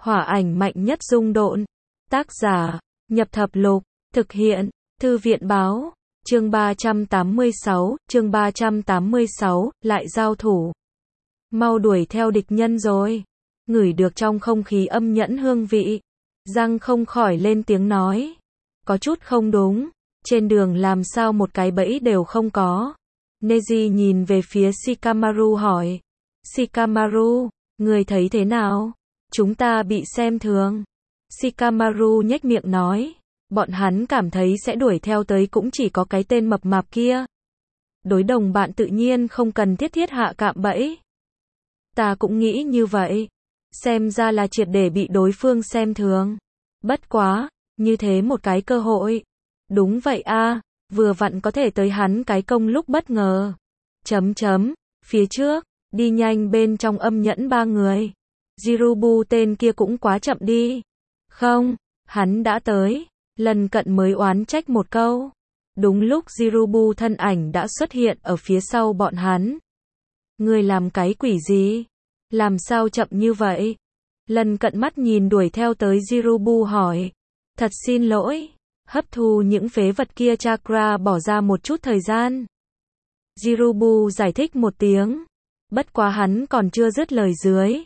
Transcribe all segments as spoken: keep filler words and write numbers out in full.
Hỏa ảnh mạnh nhất dung độn. Tác giả, Nhập Thập Lục. Thực hiện, Thư viện báo. Chương ba trăm tám mươi sáu, chương ba trăm tám mươi sáu, lại giao thủ. Mau đuổi theo địch nhân rồi. Ngửi được trong không khí âm nhẫn hương vị. Giang không khỏi lên tiếng nói. Có chút không đúng. Trên đường làm sao một cái bẫy đều không có. Neji nhìn về phía Shikamaru hỏi. Shikamaru, người thấy thế nào? Chúng ta bị xem thường. Shikamaru nhếch miệng nói. Bọn hắn cảm thấy sẽ đuổi theo tới cũng chỉ có cái tên mập mạp kia. Đối đồng bạn tự nhiên không cần thiết thiết hạ cạm bẫy. Ta cũng nghĩ như vậy. Xem ra là triệt để bị đối phương xem thường. Bất quá, như thế một cái cơ hội. Đúng vậy a, vừa vặn có thể tới hắn cái công lúc bất ngờ. Chấm chấm, phía trước, đi nhanh bên trong âm nhẫn ba người. Jirubu tên kia cũng quá chậm đi. Không, hắn đã tới. Lần cận mới oán trách một câu. Đúng lúc Jirubu thân ảnh đã xuất hiện ở phía sau bọn hắn. Người làm cái quỷ gì? Làm sao chậm như vậy? Lần cận mắt nhìn đuổi theo tới Jirubu hỏi. Thật xin lỗi. Hấp thu những phế vật kia chakra bỏ ra một chút thời gian. Jirubu giải thích một tiếng. Bất quá hắn còn chưa dứt lời dưới.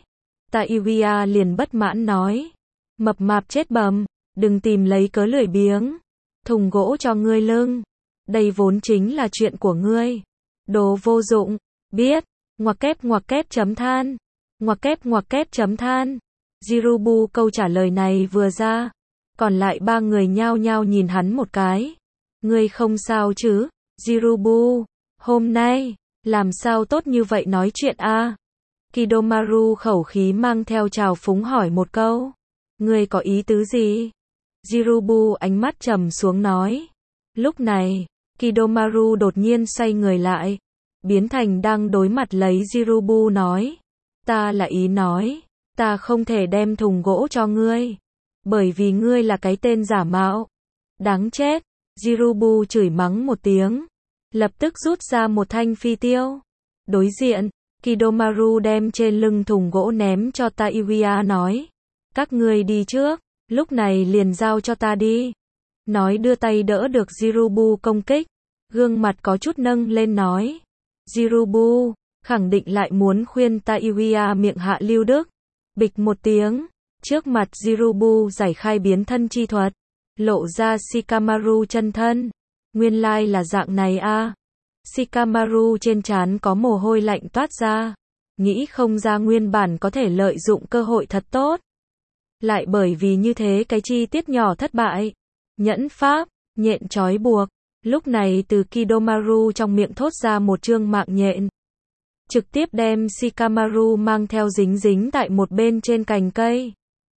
Taiuya liền bất mãn nói. Mập mạp chết bầm. Đừng tìm lấy cớ lười biếng. Thùng gỗ cho ngươi lưng. Đây vốn chính là chuyện của ngươi. Đồ vô dụng. Biết. Ngoặc kép ngoặc kép chấm than. Ngoặc kép ngoặc kép chấm than. Jirubu câu trả lời này vừa ra. Còn lại ba người nhao nhao nhìn hắn một cái. Ngươi không sao chứ? Jirubu. Hôm nay, làm sao tốt như vậy nói chuyện a? À? Kidomaru khẩu khí mang theo trào phúng hỏi một câu. Ngươi có ý tứ gì? Jirubu ánh mắt trầm xuống nói. Lúc này, Kidomaru đột nhiên xoay người lại. Biến thành đang đối mặt lấy Jirubu nói. Ta là ý nói. Ta không thể đem thùng gỗ cho ngươi. Bởi vì ngươi là cái tên giả mạo. Đáng chết. Jirubu chửi mắng một tiếng. Lập tức rút ra một thanh phi tiêu. Đối diện, Kidomaru đem trên lưng thùng gỗ ném cho Taiuya nói. Các ngươi đi trước. Lúc này liền giao cho ta đi. Nói đưa tay đỡ được Jirubu công kích. Gương mặt có chút nâng lên nói. Jirubu, khẳng định lại muốn khuyên Taiuya miệng hạ lưu đức. Bịch một tiếng. Trước mặt Jirubu giải khai biến thân chi thuật. Lộ ra Shikamaru chân thân. Nguyên lai là dạng này a. À. Shikamaru trên trán có mồ hôi lạnh toát ra. Nghĩ không ra nguyên bản có thể lợi dụng cơ hội thật tốt. Lại bởi vì như thế cái chi tiết nhỏ thất bại. Nhẫn pháp, nhện trói buộc. Lúc này từ Kidomaru trong miệng thốt ra một chương mạng nhện. Trực tiếp đem Shikamaru mang theo dính dính tại một bên trên cành cây.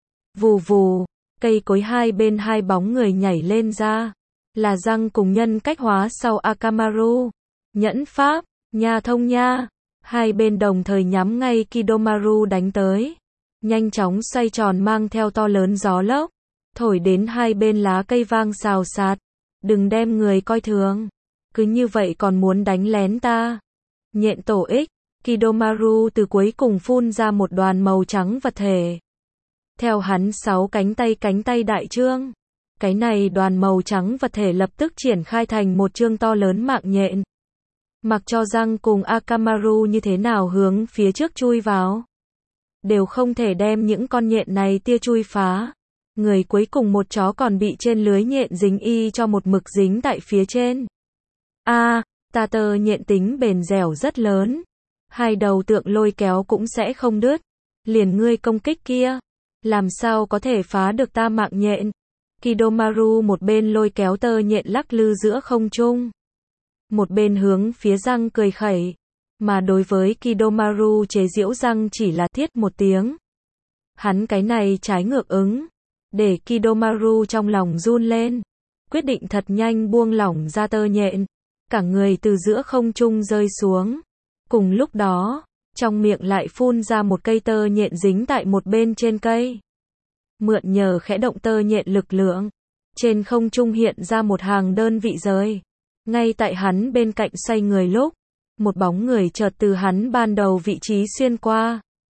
Vù vù, cây cối hai bên hai bóng người nhảy lên ra. Là răng cùng nhân cách hóa sau Akamaru. Nhẫn pháp, nha thông nha. Hai bên đồng thời nhắm ngay Kidomaru đánh tới. Nhanh chóng xoay tròn mang theo to lớn gió lốc. Thổi đến hai bên lá cây vang xào xạc. Đừng đem người coi thường. Cứ như vậy còn muốn đánh lén ta. Nhện tổ ích. Kidomaru từ cuối cùng phun ra một đoàn màu trắng vật thể. Theo hắn sáu cánh tay cánh tay đại trương. Cái này đoàn màu trắng vật thể lập tức triển khai thành một chương to lớn mạng nhện. Mặc cho răng cùng Akamaru như thế nào hướng phía trước chui vào. Đều không thể đem những con nhện này tia chui phá. Người cuối cùng một chó còn bị trên lưới nhện dính y cho một mực dính tại phía trên. A, à, ta tơ nhện tính bền dẻo rất lớn. Hai đầu tượng lôi kéo cũng sẽ không đứt. Liền ngươi công kích kia. Làm sao có thể phá được ta mạng nhện. Kidomaru một bên lôi kéo tơ nhện lắc lư giữa không trung. Một bên hướng phía răng cười khẩy. Mà đối với Kidomaru chế giễu răng chỉ là thiết một tiếng. Hắn cái này trái ngược ứng. Để Kidomaru trong lòng run lên. Quyết định thật nhanh buông lỏng ra tơ nhện. Cả người từ giữa không trung rơi xuống. Cùng lúc đó, trong miệng lại phun ra một cây tơ nhện dính tại một bên trên cây. Mượn nhờ khẽ động tơ nhện lực lượng. Trên không trung hiện ra một hàng đơn vị rời. Ngay tại hắn bên cạnh xoay người lúc. Một bóng người chợt từ hắn ban đầu vị trí xuyên qua.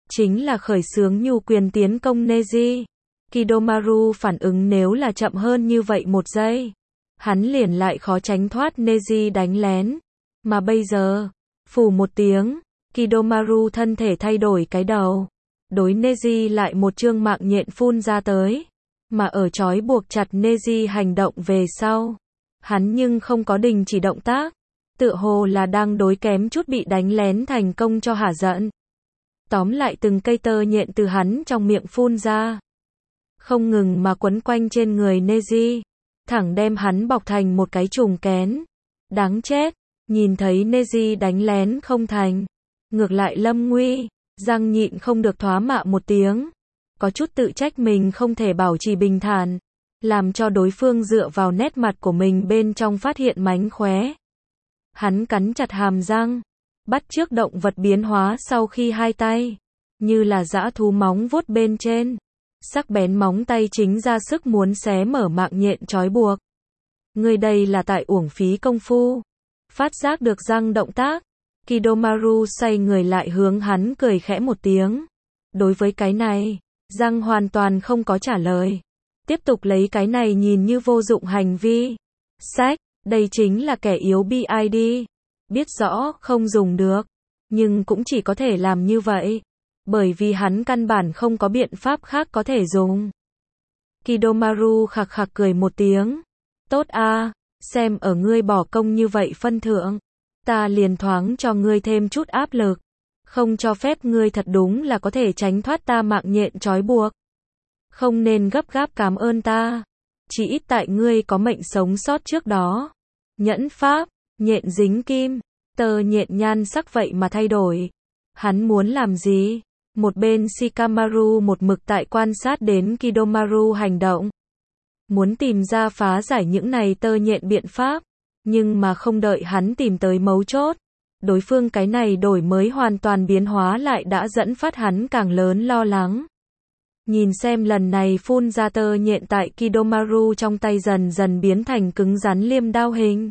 chính là khởi xướng nhu quyền tiến công Neji. Kidomaru phản ứng nếu là chậm hơn như vậy một giây, hắn liền lại khó tránh thoát Neji đánh lén. Mà bây giờ, phù một tiếng, Kidomaru thân thể thay đổi cái đầu. Đối Neji lại một chương mạng nhện phun ra tới. Mà ở trói buộc chặt Neji hành động về sau, hắn nhưng không có đình chỉ động tác. Tựa hồ là đang đối kém chút bị đánh lén thành công cho hả giận. Tóm lại từng cây tơ nhện từ hắn trong miệng phun ra, không ngừng mà quấn quanh trên người Neji, thẳng đem hắn bọc thành một cái trùng kén. Đáng chết, nhìn thấy Neji đánh lén không thành, ngược lại lâm nguy, răng nhịn không được thoá mạ một tiếng, có chút tự trách mình không thể bảo trì bình thản, làm cho đối phương dựa vào nét mặt của mình bên trong phát hiện mánh khóe. Hắn cắn chặt hàm răng, bắt chước động vật biến hóa sau khi hai tay, như là dã thú móng vuốt bên trên. Sắc bén móng tay chính ra sức muốn xé mở mạng nhện trói buộc. Người đây là tại uổng phí công phu. Phát giác được răng động tác, Kidomaru xoay người lại hướng hắn cười khẽ một tiếng. Đối với cái này, răng hoàn toàn không có trả lời. Tiếp tục lấy cái này nhìn như vô dụng hành vi. Sách, đây chính là kẻ yếu bê i đê. Biết rõ không dùng được, nhưng cũng chỉ có thể làm như vậy. Bởi vì hắn căn bản không có biện pháp khác có thể dùng. Kidomaru khạc khạc cười một tiếng. Tốt a, xem ở ngươi bỏ công như vậy phân thượng, ta liền thoáng cho ngươi thêm chút áp lực. Không cho phép ngươi thật đúng là có thể tránh thoát ta mạng nhện trói buộc. Không nên gấp gáp cảm ơn ta. Chỉ ít tại ngươi có mệnh sống sót trước đó. Nhẫn pháp, nhện dính kim, tơ nhện nhan sắc vậy mà thay đổi. Hắn muốn làm gì? Một bên Shikamaru một mực tại quan sát đến Kidomaru hành động. Muốn tìm ra phá giải những này tơ nhện biện pháp. Nhưng mà không đợi hắn tìm tới mấu chốt. Đối phương cái này đổi mới hoàn toàn biến hóa lại đã dẫn phát hắn càng lớn lo lắng. Nhìn xem lần này phun ra tơ nhện tại Kidomaru trong tay dần dần biến thành cứng rắn liêm đao hình.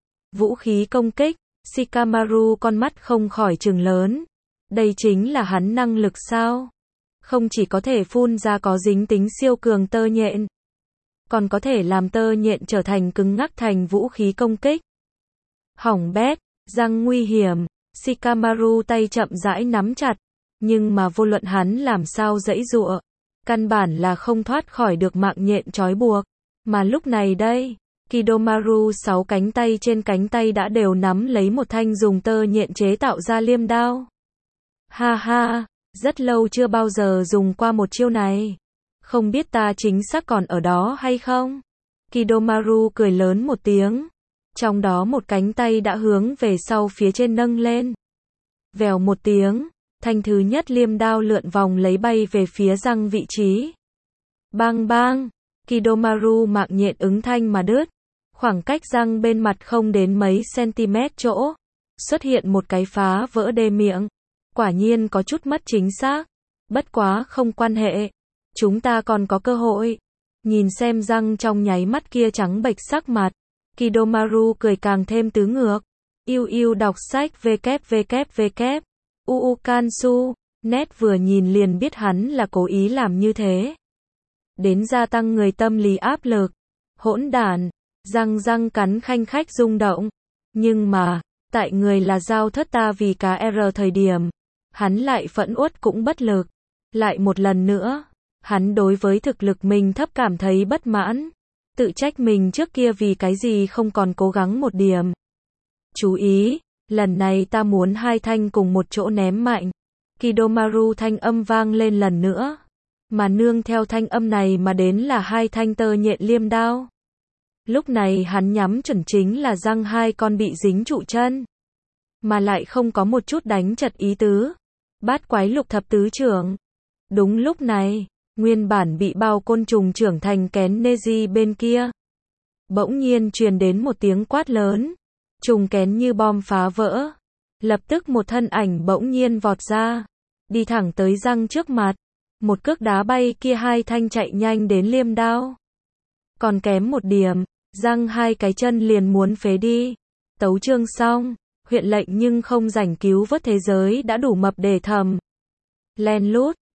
Vũ khí công kích, Shikamaru con mắt không khỏi trừng lớn. Đây chính là hắn năng lực sao? Không chỉ có thể phun ra có dính tính siêu cường tơ nhện, còn có thể làm tơ nhện trở thành cứng ngắc thành vũ khí công kích. Hỏng bét, răng nguy hiểm, Shikamaru tay chậm rãi nắm chặt, nhưng mà vô luận hắn làm sao giãy giụa, căn bản là không thoát khỏi được mạng nhện trói buộc. Mà lúc này đây, Kidomaru sáu cánh tay trên cánh tay đã đều nắm lấy một thanh dùng tơ nhện chế tạo ra liêm đao. Ha ha, rất lâu chưa bao giờ dùng qua một chiêu này. Không biết ta chính xác còn ở đó hay không? Kidomaru cười lớn một tiếng. Trong đó một cánh tay đã hướng về sau phía trên nâng lên. Vèo một tiếng, thanh thứ nhất liêm đao lượn vòng lấy bay về phía răng vị trí. Bang bang, Kidomaru mạng nhện ứng thanh mà đứt. Khoảng cách răng bên mặt không đến mấy cm chỗ, xuất hiện một cái phá vỡ đê miệng. Quả nhiên có chút mất chính xác. Bất quá không quan hệ. Chúng ta còn có cơ hội. Nhìn xem răng trong nháy mắt kia trắng bệch sắc mặt. Kidomaru cười càng thêm tứ ngược. Yêu yêu đọc sách www. Uukansu. Net vừa nhìn liền biết hắn là cố ý làm như thế. Đến gia tăng người tâm lý áp lực. Hỗn đản. Răng răng cắn khanh khách rung động. Nhưng mà, tại người là giao thất ta vì cá R thời điểm. Hắn lại phẫn uất cũng bất lực. Lại một lần nữa, hắn đối với thực lực mình thấp cảm thấy bất mãn. Tự trách mình trước kia vì cái gì không còn cố gắng một điểm. Chú ý, lần này ta muốn hai thanh cùng một chỗ ném mạnh. Kidomaru thanh âm vang lên lần nữa. Mà nương theo thanh âm này mà đến là hai thanh tơ nhện liêm đao. Lúc này hắn nhắm chuẩn chính là răng hai con bị dính trụ chân. Mà lại không có một chút đánh chật ý tứ. Bát quái lục thập tứ trưởng. Đúng lúc này, nguyên bản bị bao côn trùng trưởng thành kén Neji bên kia. Bỗng nhiên truyền đến một tiếng quát lớn. Trùng kén như bom phá vỡ. Lập tức một thân ảnh bỗng nhiên vọt ra. Đi thẳng tới răng trước mặt. Một cước đá bay kia hai thanh chạy nhanh đến liêm đao. Còn kém một điểm, răng hai cái chân liền muốn phế đi. Tấu chương xong, huyện lệnh nhưng không rảnh cứu vớt thế giới đã đủ mập để thầm. Len lút,